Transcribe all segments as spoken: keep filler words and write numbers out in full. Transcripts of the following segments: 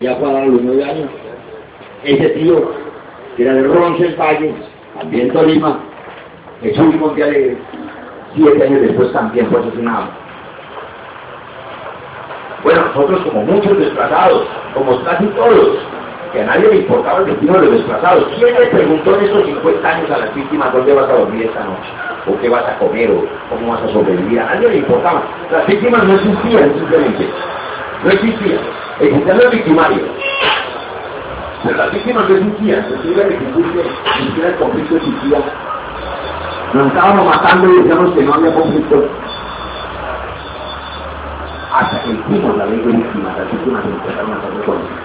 Ya fue a dar los nueve años. Ese tío, que era de Roncesvalles, también Tolima, Jesús Monte Alegre, siete años después también fue asesinado. Bueno, nosotros como muchos desplazados, como casi todos, que a nadie le importaba el destino de los desplazados. ¿Quién le preguntó en estos cincuenta años a las víctimas dónde vas a dormir esta noche? ¿O qué vas a comer? ¿O cómo vas a sobrevivir? A nadie le importaba. Las víctimas no existían simplemente. No existían. Existían los victimarios. Pero las víctimas no existían. Se sigue que existía, ni siquiera el conflicto existía. Nos estábamos matando y decíamos que no había conflicto. Hasta que hicimos la ley de víctimas, las víctimas empezaron a ser reconocidas.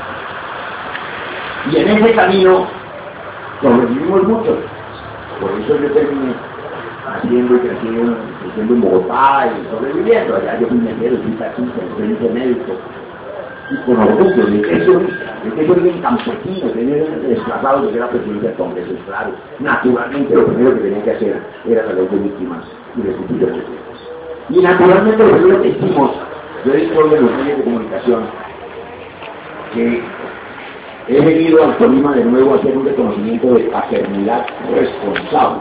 Y en ese camino sobrevivimos mucho. Por eso yo terminé haciendo y creciendo, creciendo en Bogotá y sobreviviendo. Allá yo fui mesero, fui taxista, fui médico. Y con orgullo de que eso, de que eso es bien campesino, tener desplazados de que era presidente del Congreso, claro. Naturalmente lo primero que tenía que hacer era la ley de víctimas y restituir los derechos. Y naturalmente lo primero que hicimos, yo he dicho en los medios de comunicación, que he venido al Tolima de nuevo a hacer un reconocimiento de paternidad responsable.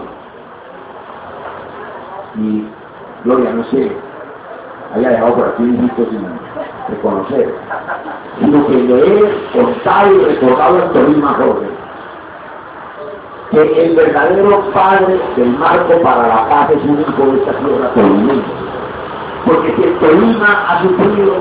Y Gloria, no sé, haya dejado por aquí un hijito sin reconocer, sino que le he contado y recordado al Tolima joven que el verdadero padre del marco para la paz es un hijo de esta tierra tolimense. Porque si el Tolima ha sufrido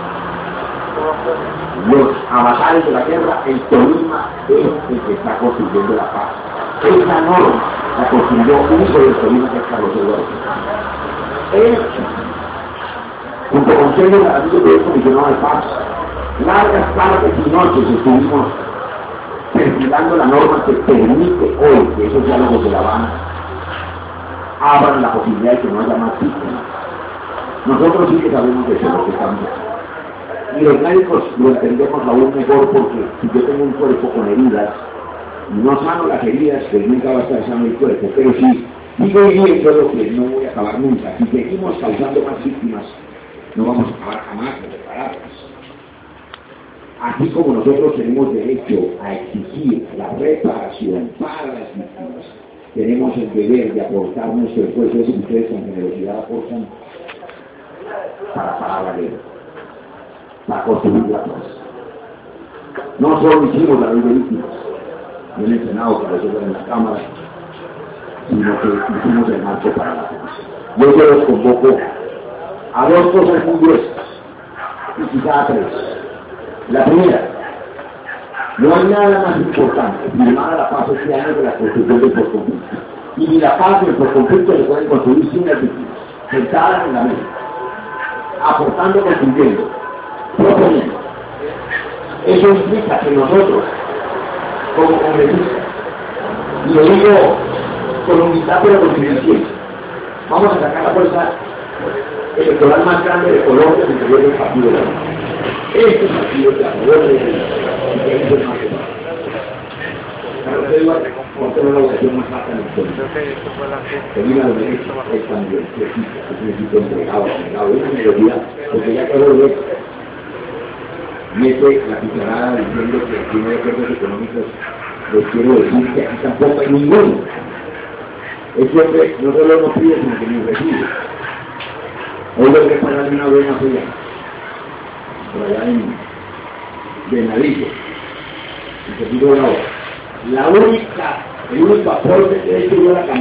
los avatares de la guerra, el Tolima es el que está construyendo la paz. Esa norma la construyó un hijo del Tolima, que es Carlos Eduardo. Él, junto con Sergio Garavito, que es comisionado de paz, largas tardes y noches estuvimos perfilando la norma que permite hoy que esos diálogos de La Habana abran la posibilidad de que no haya más víctimas. Nosotros sí que sabemos de eso, lo que estamos haciendo. Y los médicos lo entendemos aún mejor porque si yo tengo un cuerpo con heridas, y no sano las heridas, pues nunca va a estar sano el cuerpo. Pero si sigo viviendo lo que no voy a acabar nunca, si seguimos causando más víctimas, no vamos a acabar jamás de repararlas. Así como nosotros tenemos derecho a exigir la reparación para las víctimas, tenemos el deber de aportar nuestro esfuerzo, eso que ustedes con generosidad aportan, para parar la guerra, para construir la paz. No solo hicimos la ley de víctimas en el Senado, para eso en la Cámara, sino que hicimos el marco para la paz. Yo se los convoco a dos cosas muy gruesas, y quizá a tres. La primera, no hay nada más importante, firmar la paz este año de la construcción del postconflicto. Y ni la paz ni el postconflicto se pueden construir sin las víctimas, sentadas en la mesa, aportando, construyendo, proponiendo. Eso implica que nosotros, como congresistas, y lo digo con humildad pero con eficiencia, vamos a sacar la fuerza electoral más grande de Colombia del interior del partido de la Unión. Este partido que a favor de él, y que es el más grande. Carlos Eduardo, por la votación más alta en el mundo. Que viva los derechos, es también, que existe, es un equipo entregado, entregado, es una mayoría, porque ya Carlos Eduardo mete la cucharada diciendo que tiene acuerdos económicos, les quiero decir que aquí tampoco hay ninguno. Ese hombre no solo no pide, sino que ni recibe. Hoy lo que pagar una buena fría, por allá en Venadillo, en sentido de la hora. La única, el único aporte que he hecho yo a la campaña